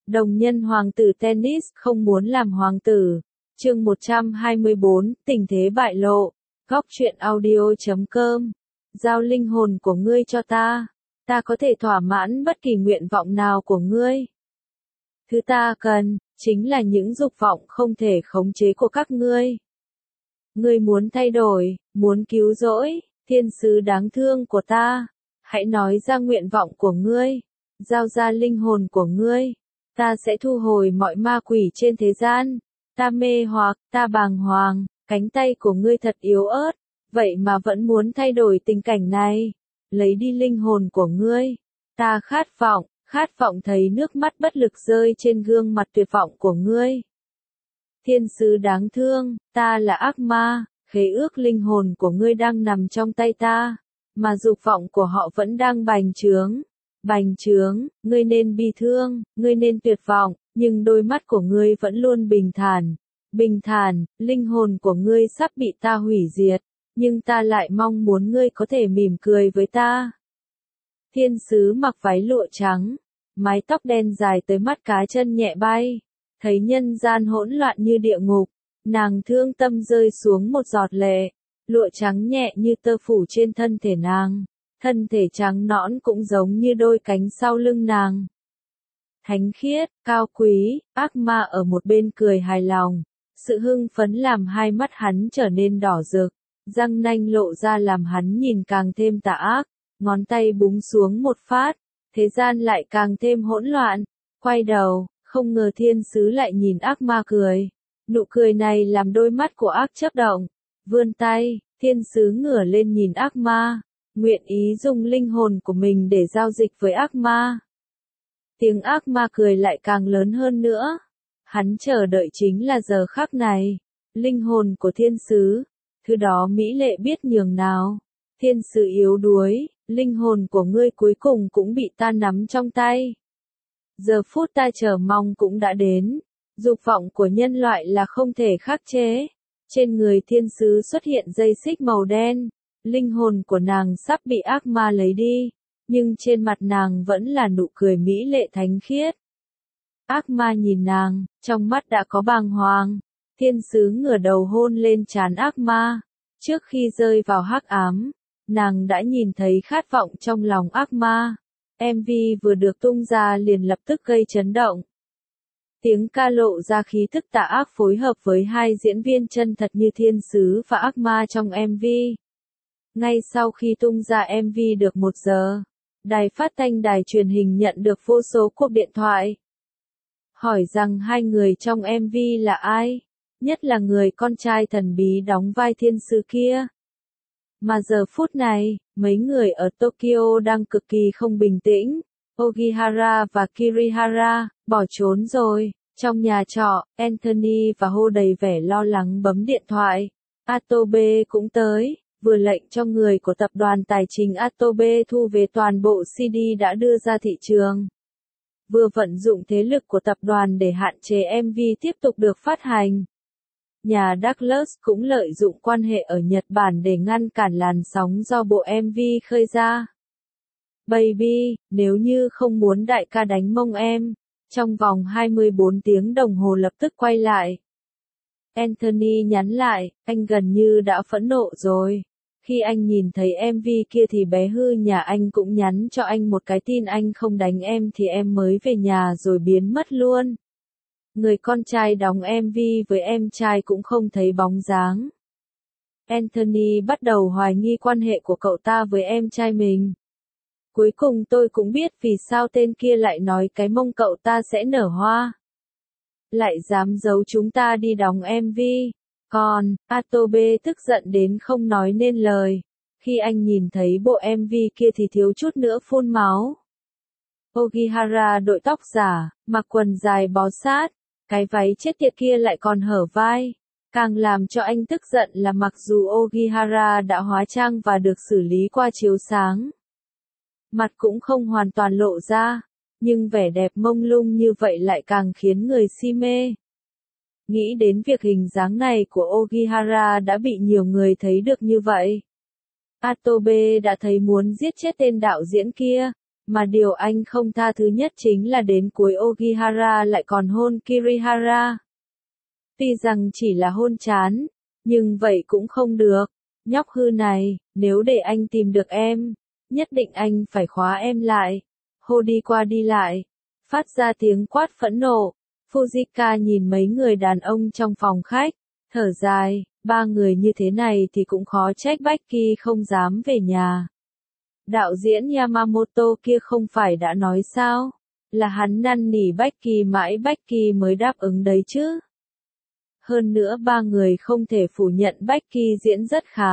Đồng nhân hoàng tử tennis không muốn làm hoàng tử. Chương 124, tình thế bại lộ. Góc truyện audio.com. Giao linh hồn của ngươi cho ta. Ta có thể thỏa mãn bất kỳ nguyện vọng nào của ngươi. Thứ ta cần, chính là những dục vọng không thể khống chế của các ngươi. Ngươi muốn thay đổi, muốn cứu rỗi, thiên sứ đáng thương của ta. Hãy nói ra nguyện vọng của ngươi. Giao ra linh hồn của ngươi. Ta sẽ thu hồi mọi ma quỷ trên thế gian. Ta mê hoặc, ta bàng hoàng, cánh tay của ngươi thật yếu ớt, vậy mà vẫn muốn thay đổi tình cảnh này. Lấy đi linh hồn của ngươi. Ta khát vọng thấy nước mắt bất lực rơi trên gương mặt tuyệt vọng của ngươi. Thiên sứ đáng thương, ta là ác ma, khế ước linh hồn của ngươi đang nằm trong tay ta, mà dục vọng của họ vẫn đang bành trướng. Bành trướng, ngươi nên bi thương, ngươi nên tuyệt vọng, nhưng đôi mắt của ngươi vẫn luôn bình thản. Bình thản, linh hồn của ngươi sắp bị ta hủy diệt, nhưng ta lại mong muốn ngươi có thể mỉm cười với ta. Thiên sứ mặc váy lụa trắng, mái tóc đen dài tới mắt cá chân nhẹ bay, thấy nhân gian hỗn loạn như địa ngục, nàng thương tâm rơi xuống một giọt lệ, lụa trắng nhẹ như tơ phủ trên thân thể nàng. Thân thể trắng nõn cũng giống như đôi cánh sau lưng nàng. Thánh khiết, cao quý, ác ma ở một bên cười hài lòng. Sự hưng phấn làm hai mắt hắn trở nên đỏ rực, răng nanh lộ ra làm hắn nhìn càng thêm tà ác, ngón tay búng xuống một phát, thế gian lại càng thêm hỗn loạn. Quay đầu, không ngờ thiên sứ lại nhìn ác ma cười. Nụ cười này làm đôi mắt của ác chớp động. Vươn tay, thiên sứ ngửa lên nhìn ác ma. Nguyện ý dùng linh hồn của mình để giao dịch với ác ma. Tiếng ác ma cười lại càng lớn hơn nữa. Hắn chờ đợi chính là giờ khắc này. Linh hồn của thiên sứ, thứ đó mỹ lệ biết nhường nào. Thiên sứ yếu đuối, linh hồn của ngươi cuối cùng cũng bị ta nắm trong tay. Giờ phút ta chờ mong cũng đã đến. Dục vọng của nhân loại là không thể khắc chế. Trên người thiên sứ xuất hiện dây xích màu đen. Linh hồn của nàng sắp bị ác ma lấy đi, nhưng trên mặt nàng vẫn là nụ cười mỹ lệ thánh khiết. Ác ma nhìn nàng, trong mắt đã có bàng hoàng. Thiên sứ ngửa đầu hôn lên trán ác ma. Trước khi rơi vào hắc ám, nàng đã nhìn thấy khát vọng trong lòng ác ma. MV vừa được tung ra liền lập tức gây chấn động. Tiếng ca lộ ra khí thức tà ác phối hợp với hai diễn viên chân thật như thiên sứ và ác ma trong MV. Ngay sau khi tung ra MV được 1 giờ, đài phát thanh đài truyền hình nhận được vô số cuộc điện thoại. Hỏi rằng hai người trong MV là ai, nhất là người con trai thần bí đóng vai thiên sứ kia. Mà giờ phút này, mấy người ở Tokyo đang cực kỳ không bình tĩnh. Ogihara và Kirihara, bỏ trốn rồi. Trong nhà trọ, Anthony và Ho đầy vẻ lo lắng bấm điện thoại. Atobe cũng tới. Vừa lệnh cho người của tập đoàn tài chính Atobe thu về toàn bộ CD đã đưa ra thị trường. Vừa vận dụng thế lực của tập đoàn để hạn chế MV tiếp tục được phát hành. Nhà Douglas cũng lợi dụng quan hệ ở Nhật Bản để ngăn cản làn sóng do bộ MV khơi ra. Baby, nếu như không muốn đại ca đánh mông em, trong vòng 24 tiếng đồng hồ lập tức quay lại. Anthony nhắn lại, anh gần như đã phẫn nộ rồi. Khi anh nhìn thấy MV kia thì bé hư nhà anh cũng nhắn cho anh một cái tin anh không đánh em thì em mới về nhà rồi biến mất luôn. Người con trai đóng MV với em trai cũng không thấy bóng dáng. Anthony bắt đầu hoài nghi quan hệ của cậu ta với em trai mình. Cuối cùng tôi cũng biết vì sao tên kia lại nói cái mông cậu ta sẽ nở hoa. Lại dám giấu chúng ta đi đóng MV. Còn, Atobe tức giận đến không nói nên lời. Khi anh nhìn thấy bộ MV kia thì thiếu chút nữa phun máu. Ogihara đội tóc giả, mặc quần dài bó sát. Cái váy chết tiệt kia lại còn hở vai. Càng làm cho anh tức giận là mặc dù Ogihara đã hóa trang và được xử lý qua chiếu sáng. Mặt cũng không hoàn toàn lộ ra. Nhưng vẻ đẹp mông lung như vậy lại càng khiến người si mê. Nghĩ đến việc hình dáng này của Ogihara đã bị nhiều người thấy được như vậy. Atobe đã thấy muốn giết chết tên đạo diễn kia. Mà điều anh không tha thứ nhất chính là đến cuối Ogihara lại còn hôn Kirihara. Tuy rằng chỉ là hôn chán, nhưng vậy cũng không được. Nhóc hư này, nếu để anh tìm được em, nhất định anh phải khóa em lại. Hô đi qua đi lại, phát ra tiếng quát phẫn nộ. Fujika nhìn mấy người đàn ông trong phòng khách, thở dài, ba người như thế này thì cũng khó trách Becky không dám về nhà. Đạo diễn Yamamoto kia không phải đã nói sao, là hắn năn nỉ Becky mãi Becky mới đáp ứng đấy chứ. Hơn nữa ba người không thể phủ nhận Becky diễn rất khá.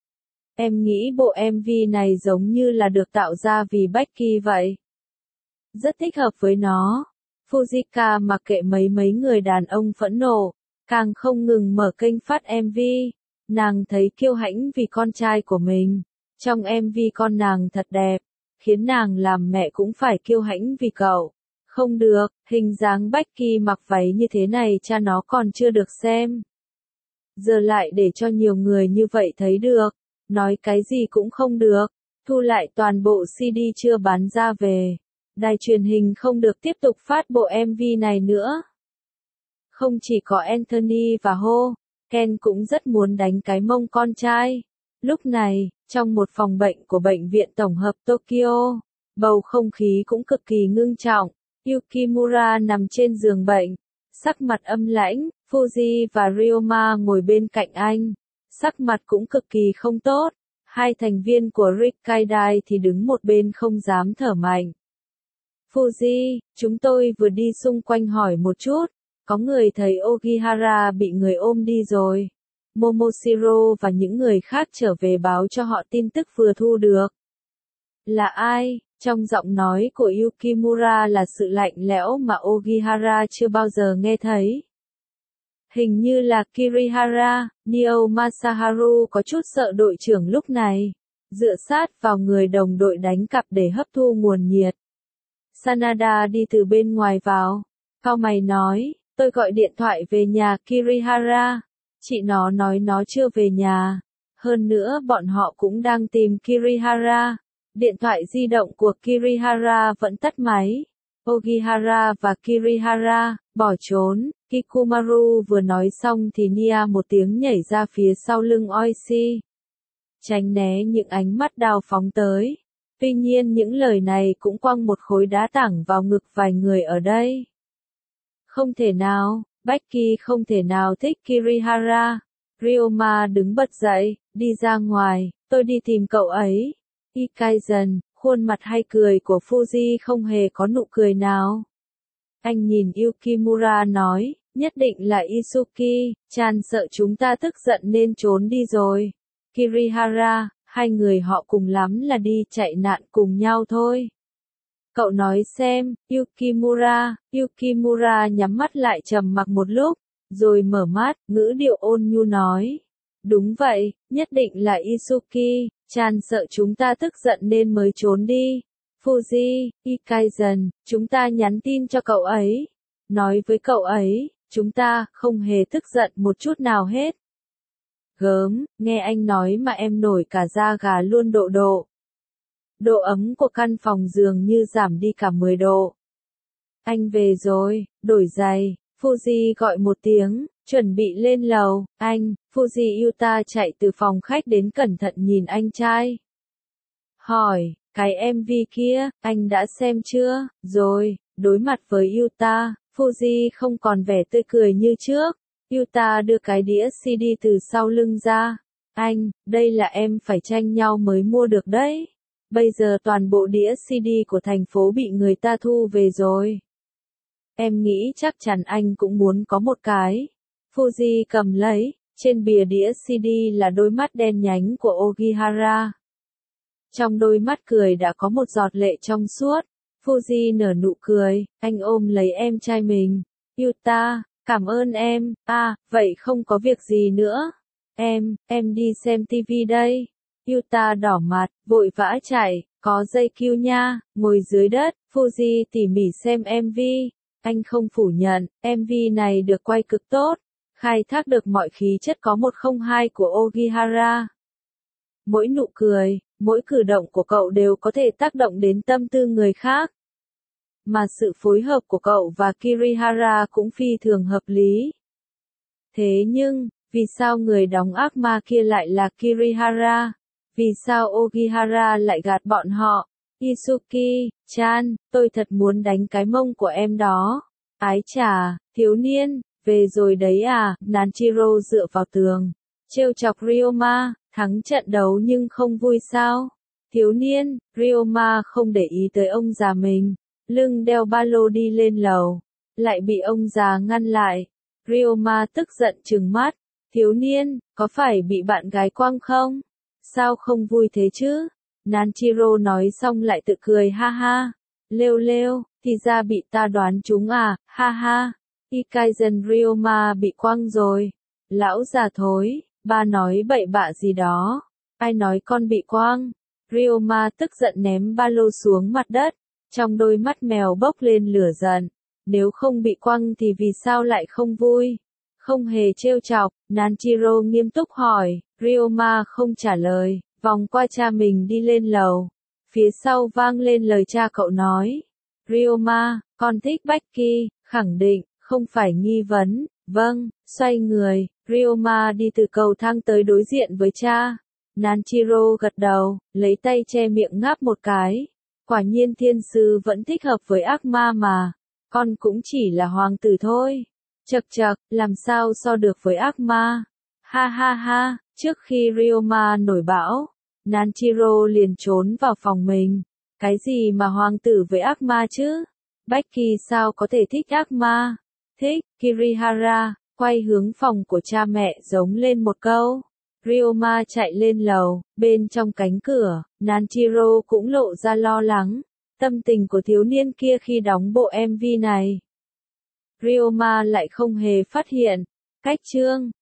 Em nghĩ bộ MV này giống như là được tạo ra vì Becky vậy. Rất thích hợp với nó. Fujika mặc kệ mấy người đàn ông phẫn nộ, càng không ngừng mở kênh phát MV. Nàng thấy kiêu hãnh vì con trai của mình. Trong MV con nàng thật đẹp, khiến nàng làm mẹ cũng phải kiêu hãnh vì cậu. Không được, hình dáng Becky mặc váy như thế này cha nó còn chưa được xem. Giờ lại để cho nhiều người như vậy thấy được, nói cái gì cũng không được, thu lại toàn bộ CD chưa bán ra về. Đài truyền hình không được tiếp tục phát bộ MV này nữa. Không chỉ có Anthony và Ho, Ken cũng rất muốn đánh cái mông con trai. Lúc này, trong một phòng bệnh của bệnh viện tổng hợp Tokyo, bầu không khí cũng cực kỳ ngưng trọng. Yukimura nằm trên giường bệnh, sắc mặt âm lãnh, Fuji và Ryoma ngồi bên cạnh anh, sắc mặt cũng cực kỳ không tốt. Hai thành viên của Rikkaidai thì đứng một bên không dám thở mạnh. Fuji, chúng tôi vừa đi xung quanh hỏi một chút, có người thấy Ogihara bị người ôm đi rồi. Momoshiro và những người khác trở về báo cho họ tin tức vừa thu được. Là ai? Trong giọng nói của Yukimura là sự lạnh lẽo mà Ogihara chưa bao giờ nghe thấy. Hình như là Kirihara, Nio Masaharu có chút sợ đội trưởng lúc này, dựa sát vào người đồng đội đánh cặp để hấp thu nguồn nhiệt. Sanada đi từ bên ngoài vào, cau mày nói, tôi gọi điện thoại về nhà Kirihara, chị nó nói nó chưa về nhà, hơn nữa bọn họ cũng đang tìm Kirihara. Điện thoại di động của Kirihara vẫn tắt máy. Ogihara và Kirihara bỏ trốn. Kikumaru vừa nói xong thì Nia một tiếng nhảy ra phía sau lưng Oishi, tránh né những ánh mắt đào phóng tới. Tuy nhiên những lời này cũng quăng một khối đá thẳng vào ngực vài người ở đây. Không thể nào, Becky không thể nào thích Kirihara. Ryoma đứng bật dậy, đi ra ngoài, tôi đi tìm cậu ấy. Ikaizen, khuôn mặt hay cười của Fuji không hề có nụ cười nào. Anh nhìn Yukimura nói, nhất định là Isuki, chan sợ chúng ta tức giận nên trốn đi rồi. Kirihara, hai người họ cùng lắm là đi chạy nạn cùng nhau thôi. Cậu nói xem, Yukimura nhắm mắt lại trầm mặc một lúc, rồi mở mắt, ngữ điệu ôn nhu nói. Đúng vậy, nhất định là Isuki, chan sợ chúng ta tức giận nên mới trốn đi. Fuji, Ikaizen, chúng ta nhắn tin cho cậu ấy. Nói với cậu ấy, chúng ta không hề tức giận một chút nào hết. Gớm, nghe anh nói mà em nổi cả da gà luôn độ. Độ ấm của căn phòng dường như giảm đi cả 10 độ. Anh về rồi, đổi giày, Fuji gọi một tiếng, chuẩn bị lên lầu. Anh, Fuji Yuta chạy từ phòng khách đến cẩn thận nhìn anh trai. Hỏi, cái MV kia, anh đã xem chưa? Rồi, đối mặt với Yuta, Fuji không còn vẻ tươi cười như trước. Yuta đưa cái đĩa CD từ sau lưng ra. Anh, đây là em phải tranh nhau mới mua được đấy. Bây giờ toàn bộ đĩa CD của thành phố bị người ta thu về rồi. Em nghĩ chắc chắn anh cũng muốn có một cái. Fuji cầm lấy, trên bìa đĩa CD là đôi mắt đen nhánh của Ogihara. Trong đôi mắt cười đã có một giọt lệ trong suốt. Fuji nở nụ cười, anh ôm lấy em trai mình. Yuta, cảm ơn em, vậy không có việc gì nữa. Em đi xem TV đây. Yuta đỏ mặt, vội vã chạy, có dây cue nha, ngồi dưới đất, Fuji tỉ mỉ xem MV. Anh không phủ nhận, MV này được quay cực tốt, khai thác được mọi khí chất có 102 của Ogihara. Mỗi nụ cười, Mỗi cử động của cậu đều có thể tác động đến tâm tư người khác. Mà sự phối hợp của cậu và Kirihara cũng phi thường hợp lý. Thế nhưng, vì sao người đóng ác ma kia lại là Kirihara? Vì sao Ogihara lại gạt bọn họ? Isuki-chan, tôi thật muốn đánh cái mông của em đó. Ái chà, thiếu niên, về rồi đấy à? Nanjiro dựa vào tường, trêu chọc Ryoma, thắng trận đấu nhưng không vui sao? Thiếu niên, Ryoma không để ý tới ông già mình, lưng đeo ba lô đi lên lầu, lại bị ông già ngăn lại. Ryoma tức giận trừng mắt, thiếu niên, có phải bị bạn gái quăng không? Sao không vui thế chứ? Nanjiro nói xong lại tự cười ha ha. Lêu lêu, thì ra bị ta đoán trúng à, ha ha. Ikaizen Ryoma bị quăng rồi. Lão già thối, ba nói bậy bạ gì đó. Ai nói con bị quăng? Ryoma tức giận ném ba lô xuống mặt đất. Trong đôi mắt mèo bốc lên lửa giận. Nếu không bị quăng thì vì sao lại không vui? Không hề trêu chọc, Nanjiro nghiêm túc hỏi. Ryoma không trả lời, vòng qua cha mình đi lên lầu. Phía sau vang lên lời cha cậu nói. Ryoma, con thích Becky, khẳng định, không phải nghi vấn. Vâng, xoay người, Ryoma đi từ cầu thang tới đối diện với cha. Nanjiro gật đầu, lấy tay che miệng ngáp một cái. Quả nhiên thiên sư vẫn thích hợp với ác ma mà. Con cũng chỉ là hoàng tử thôi. Chậc chậc, làm sao so được với ác ma? Ha ha ha, trước khi Ryoma nổi bão, Nanjiro liền trốn vào phòng mình. Cái gì mà hoàng tử với ác ma chứ? Becky sao có thể thích ác ma? Thích, Kirihara, quay hướng phòng của cha mẹ giống lên một câu. Ryoma chạy lên lầu, bên trong cánh cửa, Nanjiro cũng lộ ra lo lắng. Tâm tình của thiếu niên kia khi đóng bộ MV này. Ryoma lại không hề phát hiện. Cách chương